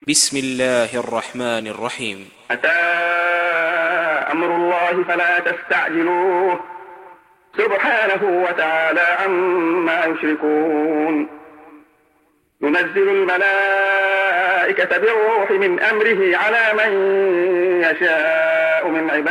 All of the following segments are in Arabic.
بسم الله الرحمن الرحيم. أتى أمر الله فلا تستعجلوه سبحانه وتعالى عما يشركون. ينزل الملائكة بالروح من أمره على من يشاء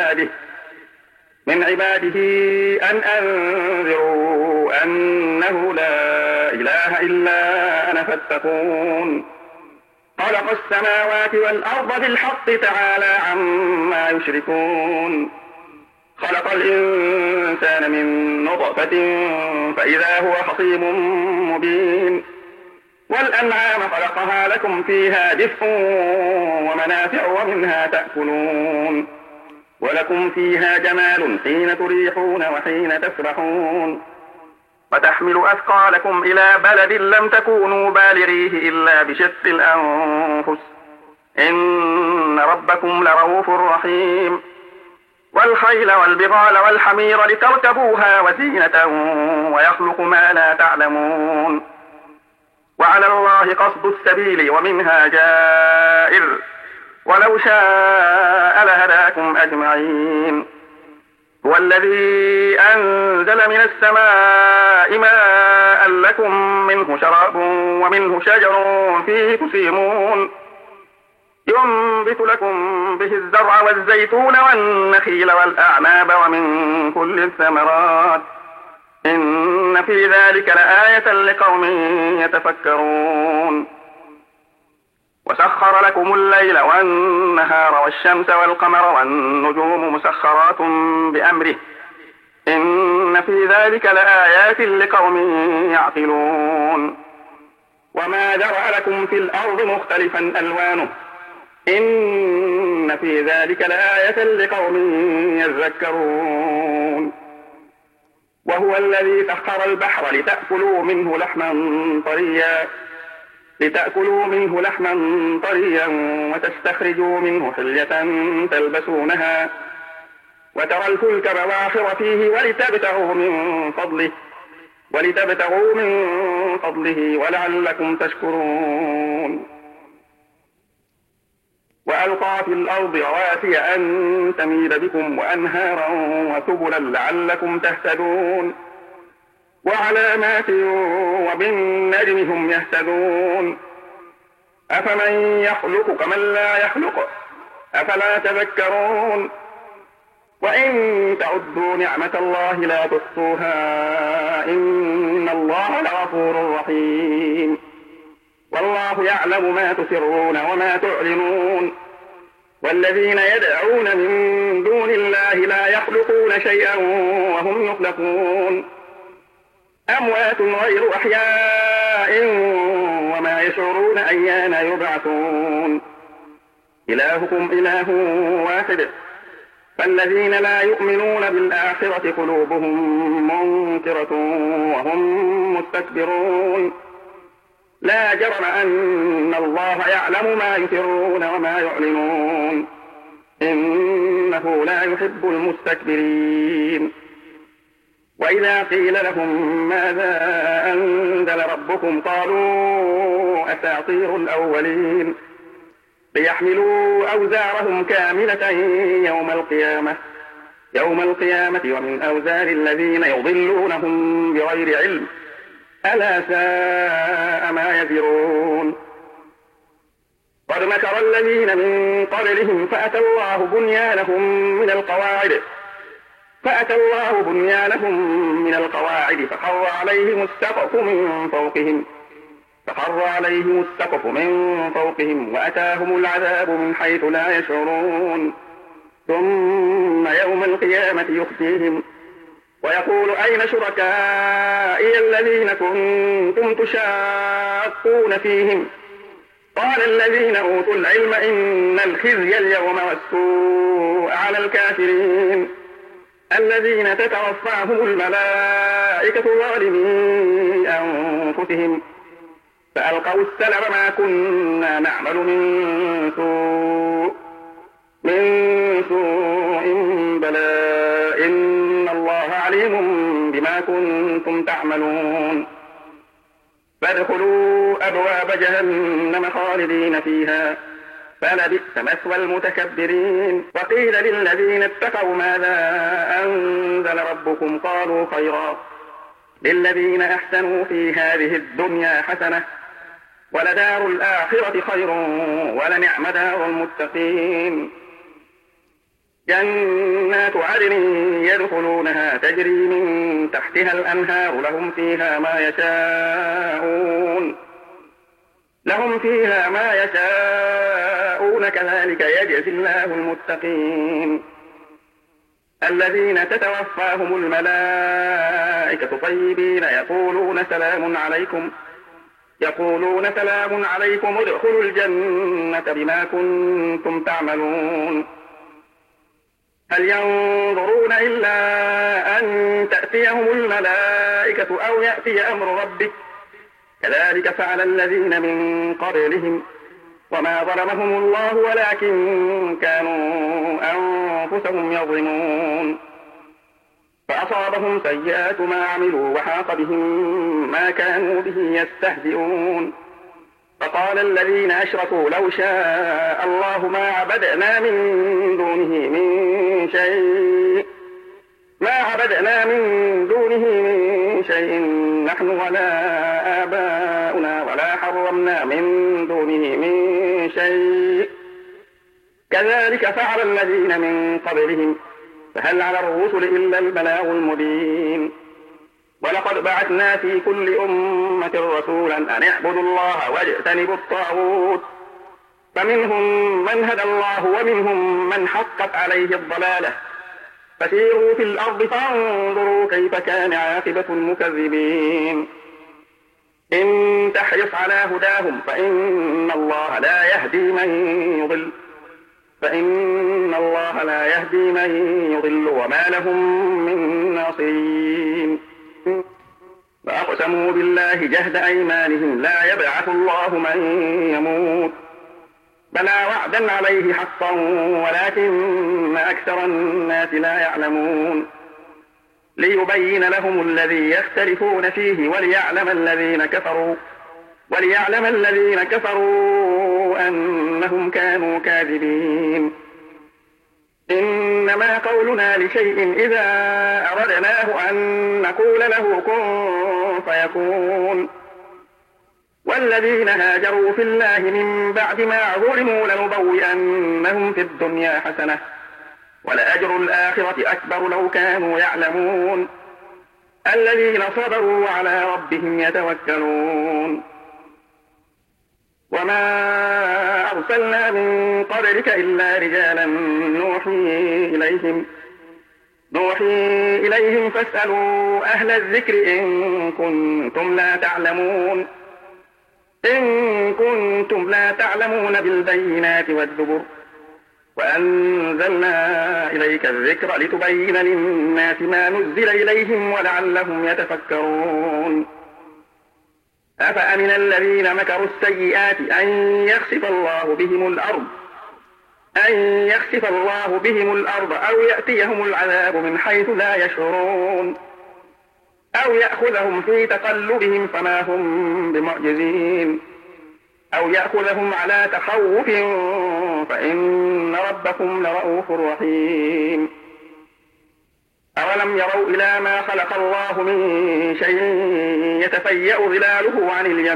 من عباده أن أنذروا أنه لا إله إلا أنا فاتقون. خلق السماوات والأرض بالحق تعالى عما يشركون. خلق الإنسان من نطفة فإذا هو خصيم مبين. والأنعام خلقها لكم فيها دفء ومنافع ومنها تأكلون. ولكم فيها جمال حين تريحون وحين تسرحون. وتحمل أثقالكم إلى بلد لم تكونوا بالغيه إلا بشق الأنفس إن ربكم لرؤوف رحيم. والخيل والبغال والحمير لتركبوها وزينة ويخلق ما لا تعلمون. وعلى الله قصد السبيل ومنها جائر ولو شاء لهداكم أجمعين. هو الذي أنزل من السماء ماء لكم منه شراب ومنه شجر فيه تسيمون. ينبت لكم به الزرع والزيتون والنخيل والأعناب ومن كل الثمرات إن في ذلك لآية لقوم يتفكرون. وسخر لكم الليل والنهار والشمس والقمر والنجوم مسخرات بأمره إن في ذلك لآيات لقوم يعقلون. وما ذرأ لكم في الأرض مختلفا ألوانه إن في ذلك لآية لقوم يذكرون. وهو الذي سخر البحر لتأكلوا منه لحما طريا وتستخرجوا منه حلية تلبسونها وترى الفلك مواخر فيه ولتبتغوا من فضله ولعلكم تشكرون. وألقى في الأرض رواسي أن تميد بكم وأنهارا وسبلا لعلكم تهتدون. وعلامات وبالنجم هم يهتدون. أفمن يخلق كمن لا يخلق أفلا تذكرون. وإن تعدوا نعمة الله لا تحصوها إن الله لغفور رحيم. والله يعلم ما تسرون وما تعلنون. والذين يدعون من دون الله لا يخلقون شيئا وهم يخلقون. أموات غير أحياء وما يشعرون أيان يبعثون. إلهكم إله واحد فالذين لا يؤمنون بالآخرة قلوبهم منكرة وهم مستكبرون. لا جرم أن الله يعلم ما يسرون وما يعلنون إنه لا يحب المستكبرين. وإذا قيل لهم ماذا أنزل ربكم قالوا أساطير الأولين. ليحملوا أوزارهم كاملة يوم القيامة ومن أوزار الذين يضلونهم بغير علم ألا ساء ما يزرون. قد مكر الذين من قبلهم فأتى الله بنيانهم من القواعد فخر عليهم السقف من فوقهم وأتاهم العذاب من حيث لا يشعرون. ثم يوم القيامة يخزيهم ويقول أين شركائي الذين كنتم تشاقون فيهم. قال الذين أوتوا العلم إن الخزي اليوم والسوء على الكافرين الذين تتوفاهم الملائكة ظالمي أنفسهم فألقوا السلم ما كنا نعمل من سوء بلى إن الله عليم بما كنتم تعملون. فادخلوا أبواب جهنم خالدين فيها فلبئس مثوى المتكبرين. وقيل للذين اتقوا ماذا أنزل ربكم قالوا خيرا للذين أحسنوا في هذه الدنيا حسنة ولدار الآخرة خير ولنعم دار المتقين. جنات عدن يدخلونها تجري من تحتها الأنهار لهم فيها ما يشاءون كذلك يجزي الله المتقين. الذين تتوفاهم الملائكة طيبين يقولون سلام عليكم ادخلوا الجنة بما كنتم تعملون. هل ينظرون إلا أن تأتيهم الملائكة أو يأتي أمر ربك كذلك فعل الذين من قبلهم وما ظلمهم الله ولكن كانوا أنفسهم يظلمون. فأصابهم سيئات ما عملوا وحاق بهم ما كانوا به يستهزئون. فقال الذين أشركوا لو شاء الله ما عبدنا من دونه من شيء نحن ولا آباؤنا ولا حرمنا من دونه من شيء كذلك فعل الذين من قبلهم فهل على الرسل إلا البلاغ المبين. ولقد بعثنا في كل أمة رسولا أن اعبدوا الله واجتنبوا الطاغوت فمنهم من هدى الله ومنهم من حقت عليه الضلالة فسيروا في الأرض فانظروا كيف كان عاقبة المكذبين. إن تحرص على هداهم فإن الله لا يهدي من يضل وما لهم من ناصرين. فأقسموا بالله جهد أيمانهم لا يبعث الله من يموت بلى وعدا عليه حقا ولكن أكثر الناس لا يعلمون. ليبين لهم الذي يختلفون فيه وليعلم الذين كفروا أنهم كانوا كاذبين. إنما قولنا لشيء إذا أردناه أن نقول له كن فيكون. والذين هاجروا في الله من بعد ما ظلموا لنبوئنهم في الدنيا حسنة ولأجر الآخرة أكبر لو كانوا يعلمون. الذين صبروا وعلى ربهم يتوكلون. وما أرسلنا من قبلك إلا رجالا نوحي إليهم فاسألوا أهل الذكر إن كنتم لا تعلمون بالبينات والزبر وأنزلنا إليك الذكر لتبين للناس ما نزل إليهم ولعلهم يتفكرون. أفأمن الذين مكروا السيئات أن يخسف الله بهم الأرض أو يأتيهم العذاب من حيث لا يشعرون أو يأخذهم في تقلبهم فما هم بمعجزين أو يأخذهم على تخوف فإن ربكم لرؤوف رحيم. أولم يروا إلى ما خلق الله من شيء يتفيأ ظلاله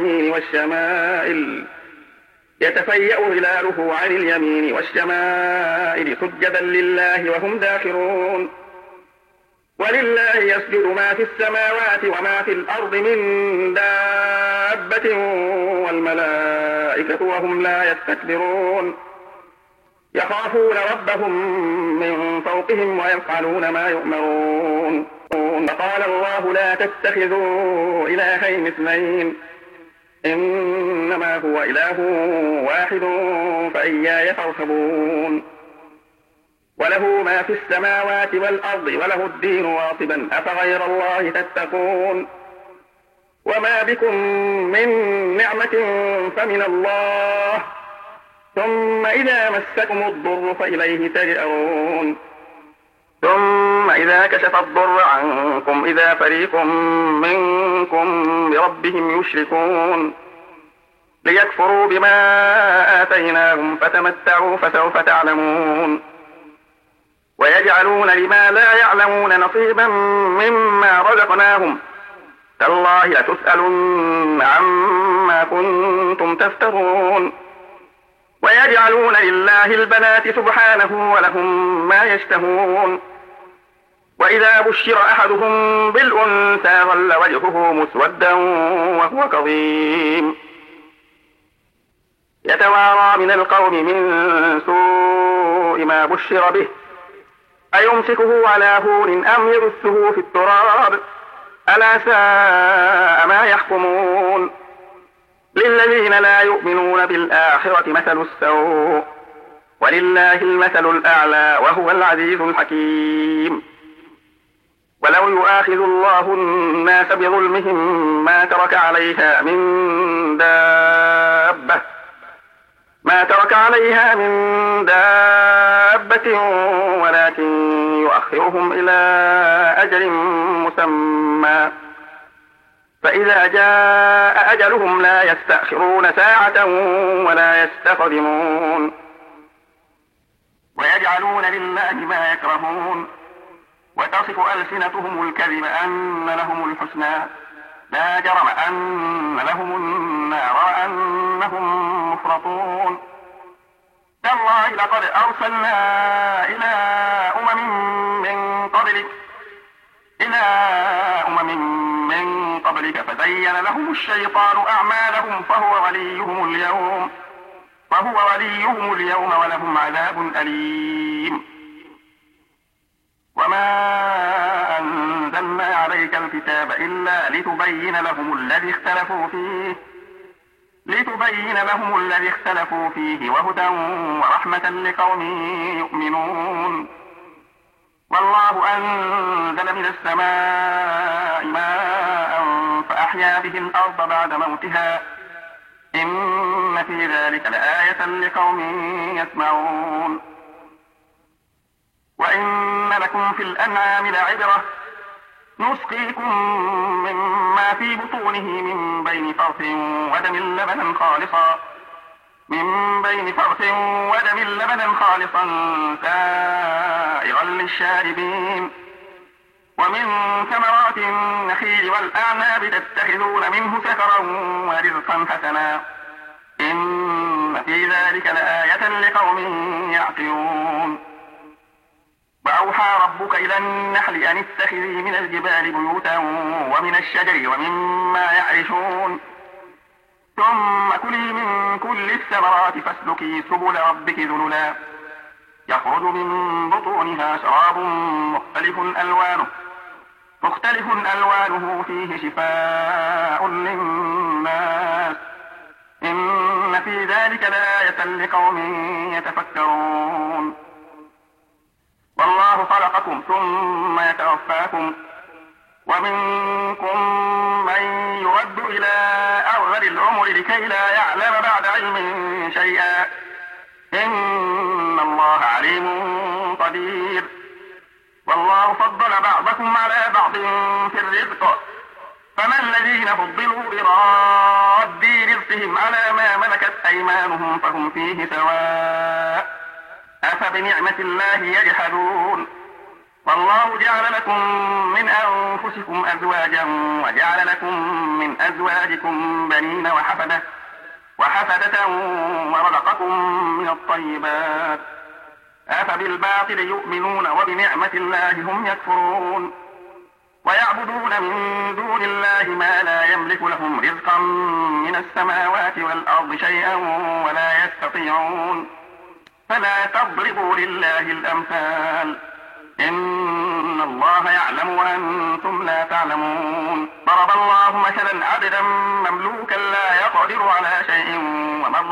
عن اليمين والشمائل سجدا لله وهم داخرون. ولله يسجد ما في السماوات وما في الأرض من دابة والملائكة وهم لا يستكبرون. يخافون ربهم من فوقهم ويفعلون ما يؤمرون. فقال الله لا تتخذوا إلهين اثنين إنما هو إله واحد فإياي فارهبون. وله ما في السماوات والأرض وله الدين واصبا أفغير الله تتقون. وما بكم من نعمة فمن الله ثم إذا مسكم الضر فإليه تجأرون. ثم إذا كشف الضر عنكم إذا فريق منكم بربهم يشركون. ليكفروا بما آتيناهم فتمتعوا فسوف تعلمون ويجعلون لما لا يعلمون نصيبا مما رزقناهم تالله لتسألن عما كنتم تفترون ويجعلون لله البنات سبحانه ولهم ما يشتهون وإذا بشر أحدهم بالأنثى ظل وجهه مسودا وهو كظيم يتوارى من القوم من سوء ما بشر به أيمسكه على هون أم يدسه في التراب ألا ساء ما يحكمون للذين لا يؤمنون بالآخرة مثل السوء ولله المثل الأعلى وهو العزيز الحكيم ولو يؤاخذ الله الناس بظلمهم ما ترك عليها من دابة ولكن يؤخرهم إلى أجل مسمى فإذا جاء أجلهم لا يستأخرون ساعة ولا يستقدمون ويجعلون لله ما يكرهون وتصف ألسنتهم الكذب أن لهم الحسنى لا جرم أن لهم النار وأنهم مفرطون تالله لقد أرسلنا إلى أمم من قبلك فزين لهم الشيطان أعمالهم فهو وليهم اليوم ولهم عذاب أليم وما أنزلنا عليك الكتاب إلا لتبين لهم الذي اختلفوا فيه وهدى ورحمة لقوم يؤمنون والله أنزل من السماء ماء فأحيا به الأرض بعد موتها إن في ذلك لآية لقوم يسمعون وإن لكم في الأنعام لعبرة نسقيكم مما في بطونه من بين فرث ودم لبنا خالصا سائغا للشاربين ومن ثمرات النخيل والأعناب تتخذون منه سكرا ورزقا حسنا إن في ذلك لآية لقوم يعقلون وأوحى ربك إلى النحل أن اتخذي من الجبال بيوتا ومن الشجر ومما يعرشون ثم كلي من كل الثمرات فاسلكي سبل ربك ذللا يخرج من بطونها شراب مختلف ألوانه فيه شفاء للناس إن في ذلك لآية لقوم يتفكرون والله خلقكم ثم يتوفاكم ومنكم من يرد إلى أرذل العمر لكي لا يعلم بعد علم شيئا إن الله عليم قدير والله فضل بعضكم على بعض في الرزق فما الذين فضلوا براد رزقهم على ما ملكت أيمانهم فهم فيه سواء أفبنعمة الله يجحدون والله جعل لكم من أنفسكم أزواجا وجعل لكم من أزواجكم بنين وحفدة ورزقكم من الطيبات أفبالباطل يؤمنون وبنعمة الله هم يكفرون ويعبدون من دون الله ما لا يملك لهم رزقا من السماوات والأرض شيئا ولا يستطيعون فلا تضربوا لله الأمثال إن الله يعلم وأنتم لا تعلمون ضرب الله مثلا عبدا مملوكا لا يقدر على شيء ومن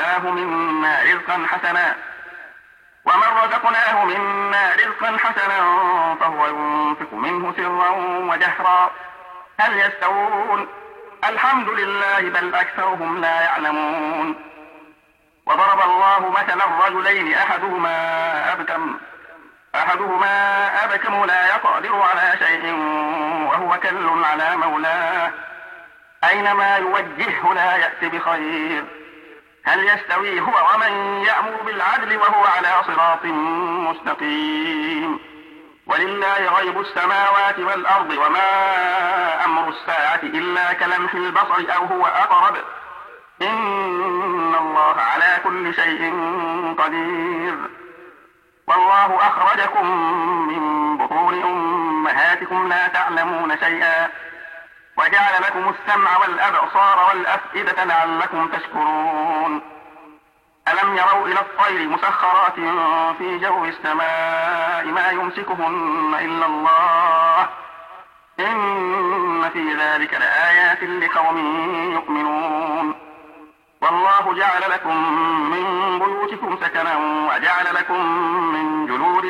رزقناه منا رزقا حسنا فهو ينفق منه سرا وجهرا هل يستوون الحمد لله بل أكثرهم لا يعلمون وضرب الله مثلا رجلين أحدهما أبكم لا يقدر على شيء وهو كل على مولاه أينما يوجهه لا يأت بخير. هل يستوي هو ومن يأمر بالعدل وهو على صراط مستقيم؟ ولله غيب السماوات والأرض وما أمر الساعة إلا كلمح البصر أو هو أقرب إن الله على كل شيء قدير. والله أخرجكم من بطون أمهاتكم لا تعلمون شيئا وجعل لكم السمع والأبصار والأفئدة لعلكم تشكرون. ألم يروا إلى الطير مسخرات في جو السماء ما يمسكهن إلا الله إن في ذلك لآيات لقوم يؤمنون. والله جعل لكم من بيوتكم سكنا وجعل لكم من جلود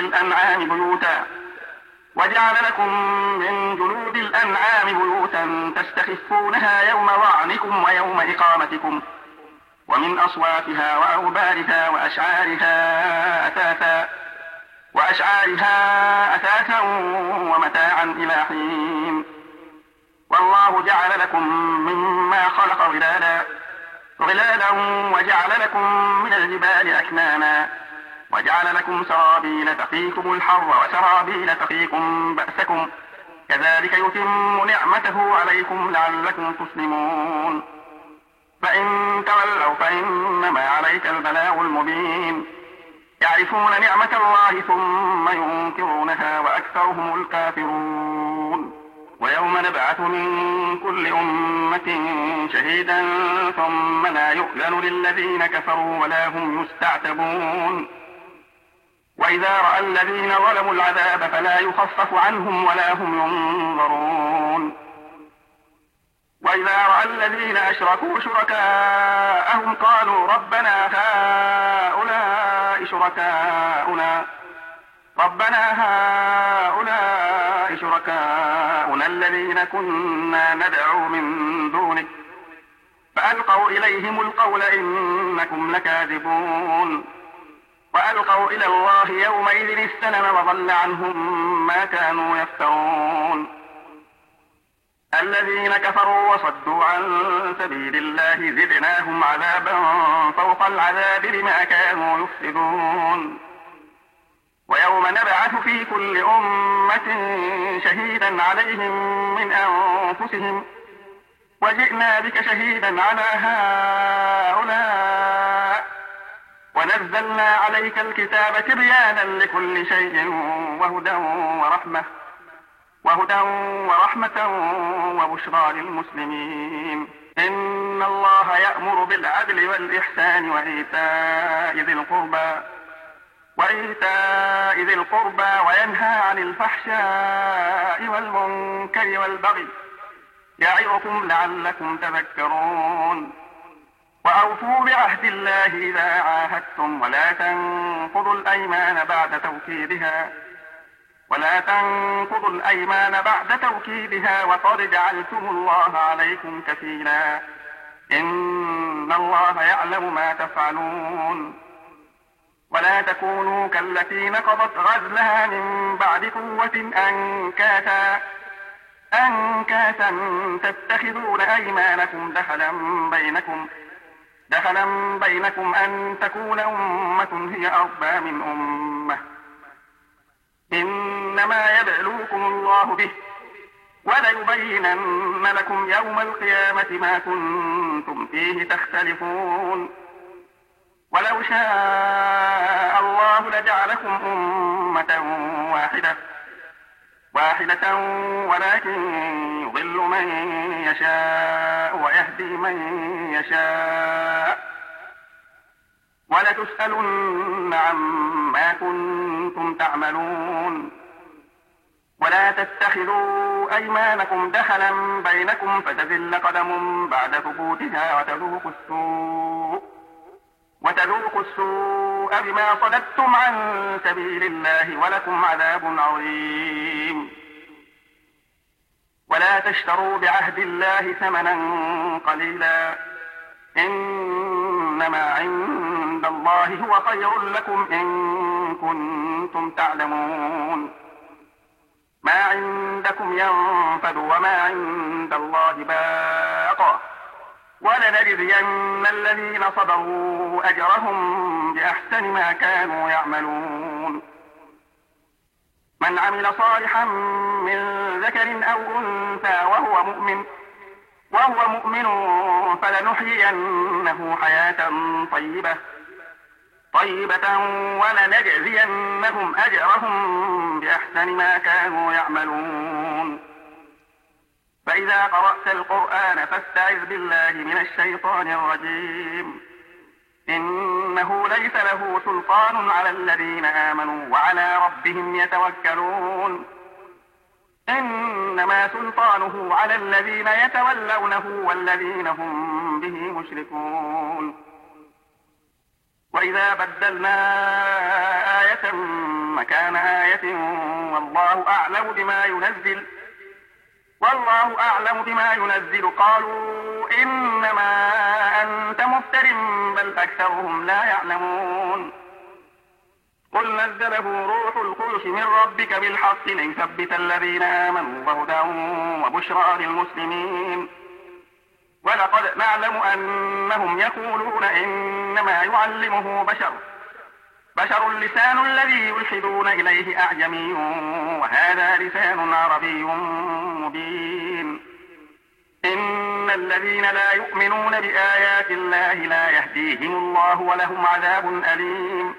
الأنعام بيوتا تستخفونها يوم ظعنكم ويوم إقامتكم ومن أصوافها وأوبارها وأشعارها أثاثا ومتاعا إلى حين. والله جعل لكم مما خلق ظلالا وجعل لكم من الجبال أكنانا وجعل لكم سرابيل تقيكم الحر وسرابيل تقيكم بأسكم كذلك يتم نعمته عليكم لعلكم تسلمون. فإن تولوا فإنما عليك البلاغ المبين. يعرفون نعمة الله ثم ينكرونها وأكثرهم الكافرون. ويوم نبعث من كل أمة شهيدا ثم لا يؤذن للذين كفروا ولا هم يستعتبون. وإذا رأى الذين ظلموا العذاب فلا يخفف عنهم ولا هم ينظرون. وإذا رأى الذين أشركوا شركاءهم قالوا ربنا هؤلاء شركاؤنا الذين كنا ندعو من دونك فألقوا إليهم القول إنكم لكاذبون. وألقوا إلى الله يومئذ السلم وضل عنهم ما كانوا يفترون. الذين كفروا وصدوا عن سبيل الله زدناهم عذابا فوق العذاب بما كانوا يفسدون. ويوم نبعث في كل أمة شهيدا عليهم من أنفسهم وجئنا بك شهيدا على هؤلاء ونزلنا عليك الكتاب تبيانا لكل شيء وهدى ورحمة وبشرى للمسلمين. إن الله يأمر بالعدل والإحسان وإيتاء ذي القربى وينهى عن الفحشاء والمنكر والبغي يعظكم لعلكم تذكرون. وأوفوا بعهد الله إذا عاهدتم ولا تنقضوا الأيمان بعد توكيدها وقد جعلتم الله عليكم كفيلا إن الله يعلم ما تفعلون. ولا تكونوا كالتي نقضت غزلها من بعد قوة أنكاثا تتخذون أيمانكم دخلا بينكم أن تكون أمة هي أربى من أمة إنما يبلوكم الله به وليبينن لكم يوم القيامة ما كنتم فيه تختلفون. ولو شاء الله لجعلكم أمة واحدة ولكن يضل من يشاء ويهدي من يشاء ولتسألن عما كنتم تعملون. ولا تتخذوا أيمانكم دخلا بينكم فتزل قدم بعد ثبوتها وتذوقوا السوء بما صددتم عن سبيل الله ولكم عذاب عظيم. ولا تشتروا بعهد الله ثمنا قليلا إنما عند الله هو خير لكم إن كنتم تعلمون. ما عندكم ينفد وما عند الله باق ولنجزين الذين صبروا أجرهم بأحسن ما كانوا يعملون من عمل صالحا من ذكر أو أنثى وهو مؤمن فلنحيينه حياة طيبة ولنجزينهم أجرهم بأحسن ما كانوا يعملون فإذا قرأت القرآن فاستعذ بالله من الشيطان الرجيم إنه ليس له سلطان على الذين آمنوا وعلى ربهم يتوكلون إنما سلطانه على الذين يتولونه والذين هم به مشركون وإذا بدلنا آية مكان آية والله أعلم بما ينزل قالوا إنما أنت مفتر بل أكثرهم لا يعلمون قل نزله روح القدس من ربك بالحق ليثبت الذين آمنوا وهدى وبشرى للمسلمين ولقد نعلم أنهم يقولون إنما يعلمه بشر لسان الذي يلحدون إليه أعجمي وهذا لسان عربي مبين إن الذين لا يؤمنون بآيات الله لا يهديهم الله ولهم عذاب أليم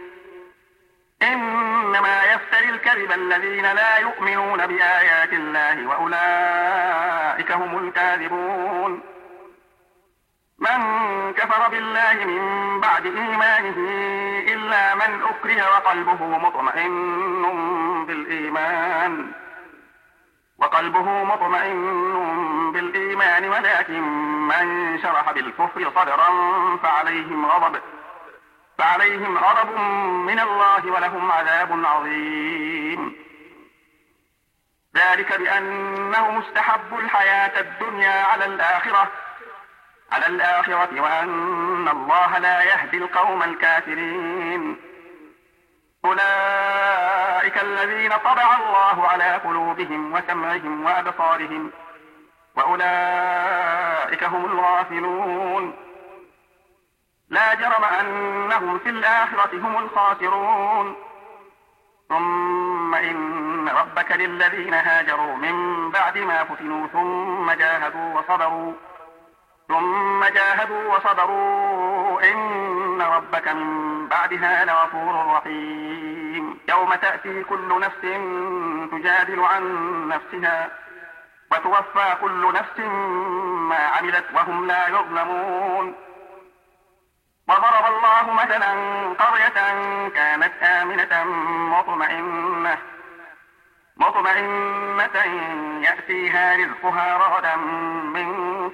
إنما يفتري الكذب الذين لا يؤمنون بآيات الله وأولئك هم الكاذبون من كفر بالله من بعد إيمانه إلا من أكره وقلبه مطمئن بالإيمان ولكن من شرح بالكفر صدرا فعليهم غضب من الله ولهم عذاب عظيم ذلك بأنهم استحبوا الحياة الدنيا على الآخرة وأن الله لا يهدي القوم الكافرين أولئك الذين طبع الله على قلوبهم وسمعهم وأبصارهم وأولئك هم الغافلون لا جرم أنهم في الآخرة هم الخاسرون ثم إن ربك للذين هاجروا من بعد ما فتنوا ثم جاهدوا وصبروا إن ربك من بعدها لغفور رحيم يوم تأتي كل نفس تجادل عن نفسها وتوفى كل نفس ما عملت وهم لا يظلمون وضرب الله مثلا قرية كانت آمنة مطمئنة يأتيها رزقها رغدا من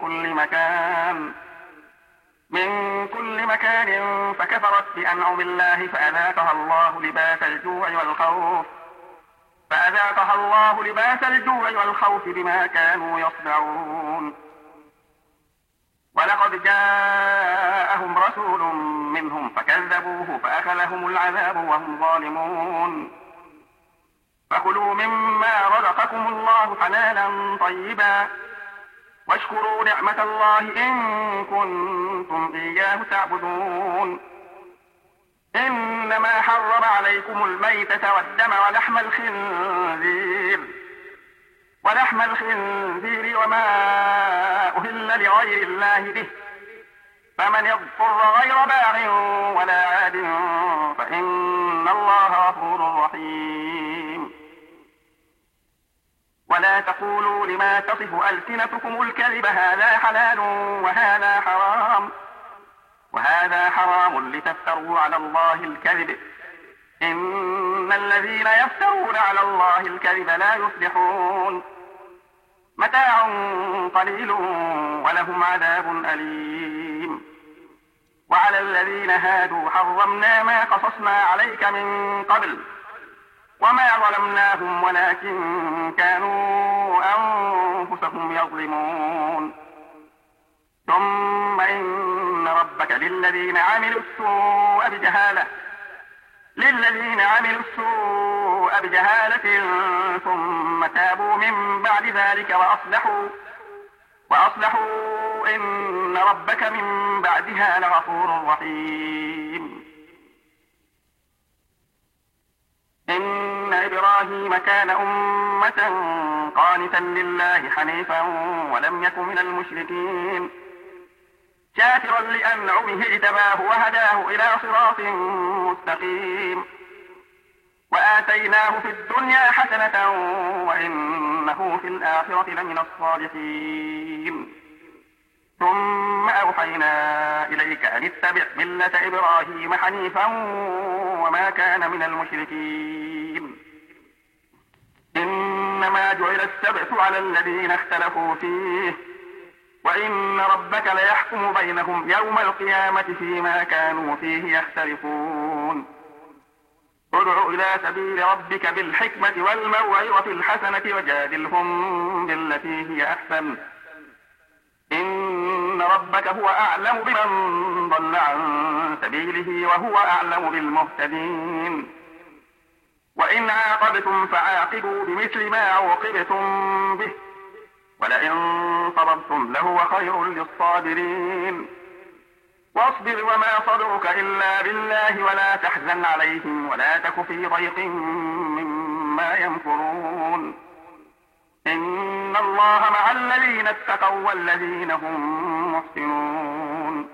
كل مكان فكفرت بأنعم الله فأذاقها الله لباس الجوع والخوف بما كانوا يصنعون ولقد جاءهم رسول منهم فكذبوه فأخذهم العذاب وهم ظالمون فكلوا مما رزقكم الله حلالا طيبا واشكروا نعمة الله إن كنتم إياه تعبدون إنما حرم عليكم الميتة والدم ولحم الخنزير وما أهل لغير الله به فمن يضطر غير باغ ولا عاد فإن الله غفور رحيم ولا تقولوا لما تصف ألسنتكم الكذب هذا حلال وهذا حرام لتفتروا على الله الكذب إن الذين يفترون على الله الكذب لا يفلحون متاع قليل ولهم عذاب أليم وعلى الذين هادوا حرمنا ما قصصنا عليك من قبل وما ظلمناهم ولكن كانوا أنفسهم يظلمون ثم إن ربك للذين عملوا السوء للذين عملوا السوء بجهالة ثم تابوا من بعد ذلك وأصلحوا إن ربك من بعدها لغفور رحيم. إن إبراهيم كان أمة قانتا لله حنيفا ولم يك من المشركين شاكرا لأنعمه اجتباه وهداه إلى صراط مستقيم. وآتيناه في الدنيا حسنة وإنه في الآخرة لمن الصالحين. ثم أوحينا إليك أن اتبع ملة إبراهيم حنيفا وما كان من المشركين. إنما جعل السبت على الذين اختلفوا فيه وإن ربك ليحكم بينهم يوم القيامة فيما كانوا فيه يختلفون. ادع إلى سبيل ربك بالحكمة والموعظة الحسنة وجادلهم بالتي هي أحسن إن ربك هو أعلم بمن ضل عن سبيله وهو أعلم بالمهتدين. وإن عاقبتم فعاقبوا بمثل ما عوقبتم به ولئن صبرتم لهو خير للصابرين. واصبر وما صبرك إلا بالله ولا تحزن عليهم ولا تك في ضيق مما يمكرون. إن الله مع الذين اتقوا والذين هم محسنون.